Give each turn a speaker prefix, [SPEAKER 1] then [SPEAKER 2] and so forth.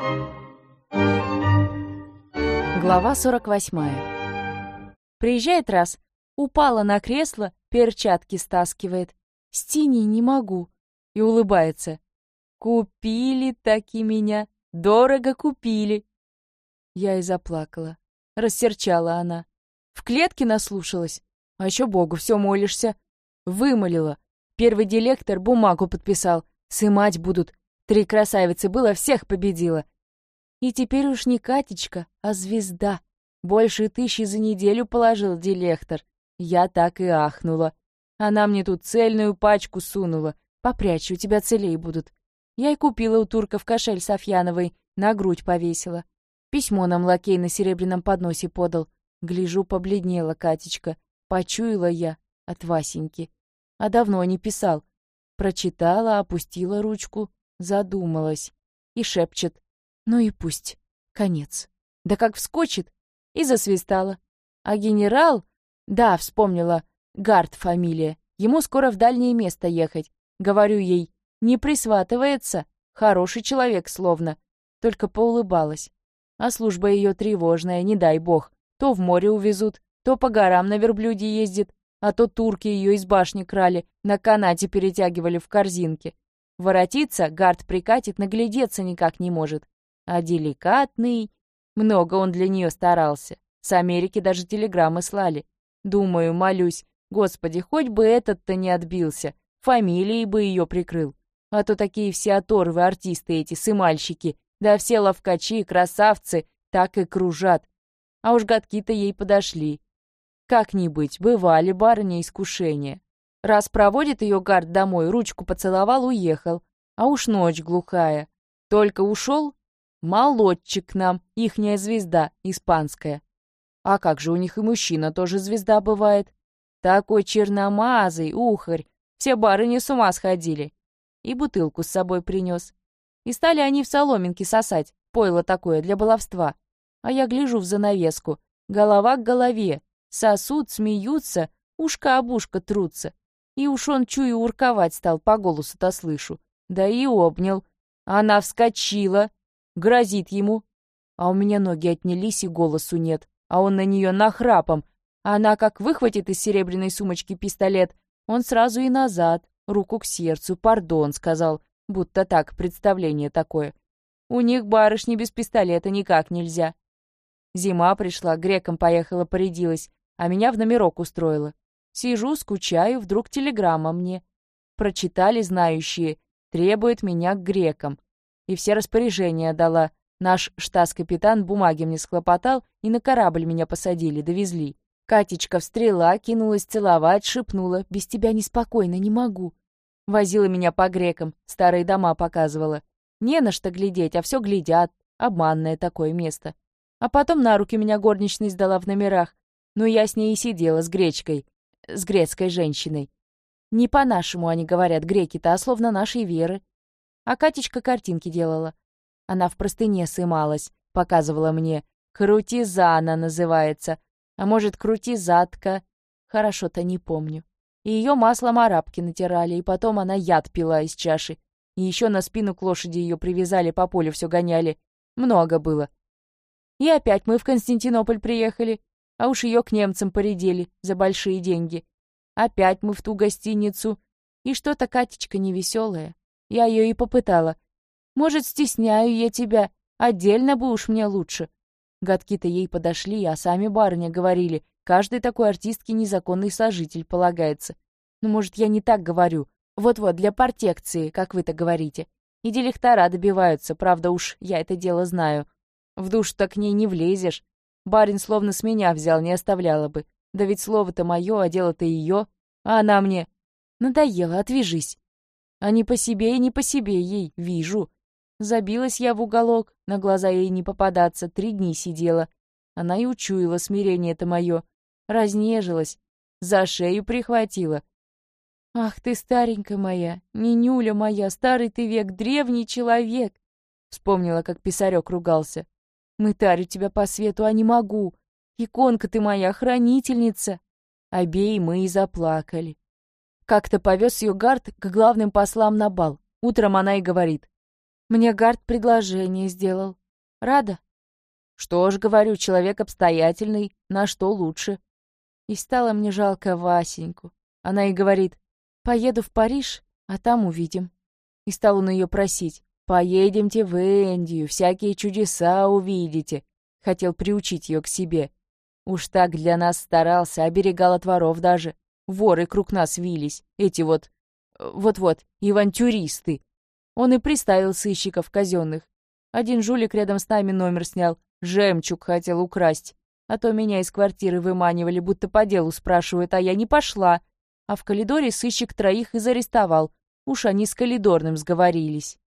[SPEAKER 1] Глава 48. Приезжает раз, упала на кресло, перчатки стаскивает. С теней не могу. И улыбается. Купили таки меня, дорого купили. Я и заплакала. Рассерчала она. В клетке наслушалась. А еще Богу все молишься. Вымолила. Первый директор бумагу подписал. Сымать будут. 3 красавицы было, всех победила. И теперь уж не Катечка, а звезда. Больше 1000 за неделю положил директор. Я так и ахнула. Она мне тут цельную пачку сунула. Попрячь, у тебя целей будут. Я и купила у турков кошель Софьяновой, на грудь повесила. Письмо нам лакей на серебряном подносе подал. Гляжу, побледнела Катечка. Почуяла я от Васеньки. А давно не писал. Прочитала, опустила ручку, задумалась. И шепчет. Ну и пусть. Конец. Да как вскочит. И засвистала. А генерал... Да, вспомнила. Гард фамилия. Ему скоро в дальнее место ехать. Говорю ей, не присватывается. Хороший человек словно. Только поулыбалась. А служба ее тревожная, не дай бог. То в море увезут, то по горам на верблюде ездит, а то турки ее из башни крали, на канате перетягивали в корзинке. Воротиться, Гард прикатит, наглядеться никак не может. А деликатный... Много он для нее старался. С Америки даже телеграммы слали. Думаю, молюсь, Господи, хоть бы этот-то не отбился, фамилией бы ее прикрыл. А то такие все оторвы артисты эти, сымальщики, да все ловкачи, красавцы, так и кружат. А уж годки-то ей подошли. Как ни быть, бывали барыня искушения. Раз проводит ее Гард домой, ручку поцеловал, уехал. А уж ночь глухая. Только ушел, молодчик к нам, ихняя звезда, испанская. А как же у них и мужчина тоже звезда бывает? Такой черномазый, ухарь, все барыни с ума сходили. И бутылку с собой принес. И стали они в соломинке сосать, пойло такое для баловства. А я гляжу в занавеску, голова к голове, сосут, смеются, ушко об ушко трутся. И уж он, чую, урковать стал, по голосу-то слышу. Да и обнял. Она вскочила, грозит ему. А у меня ноги отнялись, и голосу нет. А он на нее нахрапом. Она как выхватит из серебряной сумочки пистолет, он сразу и назад, руку к сердцу, пардон, сказал, будто так, представление такое. У них барышни без пистолета никак нельзя. Зима пришла, греком поехала, порядилась, а меня в номерок устроила. Сижу, скучаю, вдруг телеграмма мне. Прочитали знающие, требует меня к грекам. И все распоряжения дала. Наш штатс-капитан бумаги мне схлопотал, и на корабль меня посадили, довезли. Катечка встрела, кинулась целовать, шепнула, без тебя неспокойно, не могу. Возила меня по грекам, старые дома показывала. Не на что глядеть, а все глядят, обманное такое место. А потом на руки меня горничной сдала в номерах. Но я с ней и сидела, с гречкой, с грецкой женщиной. Не по-нашему они говорят, греки-то, а словно нашей веры. А Катечка картинки делала. Она в простыне сымалась, показывала мне. Крутизана называется. А может, крутизатка. Хорошо-то не помню. И ее маслом арабки натирали, и потом она яд пила из чаши. И еще на спину к лошади ее привязали, по полю все гоняли. Много было. И опять мы в Константинополь приехали, а уж ее к немцам поредели за большие деньги. Опять мы в ту гостиницу. И что-то Катечка невеселая. Я ее и попытала. Может, стесняю я тебя, отдельно бы уж мне лучше. Гадки-то ей подошли, а сами барыня говорили, каждой такой артистке незаконный сожитель полагается. Ну, может, я не так говорю. Вот-вот, для протекции, как вы-то говорите. И директора добиваются, правда уж, я это дело знаю. В душ-то к ней не влезешь. Барин словно с меня взял, не оставляла бы. Да ведь слово-то мое, а дело-то ее. А она мне... Надоело, отвяжись. А не по себе и не по себе ей, вижу. Забилась я в уголок, на глаза ей не попадаться, 3 дни сидела. Она и учуяла смирение-то мое. Разнежилась, за шею прихватила. «Ах ты, старенькая моя, ненюля моя, старый ты век, древний человек!» Вспомнила, как Писарек ругался. «Мытарю тебя по свету, а не могу. Иконка ты моя, хранительница!» Обеи мы и заплакали. Как-то повез ее Гард к главным послам на бал. Утром она и говорит. Мне Гард предложение сделал. Рада? Что ж, говорю, человек обстоятельный, на что лучше. И стало мне жалко Васеньку. Она и говорит: поеду в Париж, а там увидим. И стал он ее просить: поедемте в Индию, всякие чудеса увидите. Хотел приучить ее к себе. Уж так для нас старался, оберегал от воров даже. Воры круг нас вились, эти вот-вот, авантюристы. Он и приставил сыщиков казенных. Один жулик рядом с нами номер снял, жемчуг хотел украсть. А то меня из квартиры выманивали, будто по делу спрашивают, а я не пошла. А в коридоре сыщик троих и зарестовал. Уж они с Калидорным сговорились.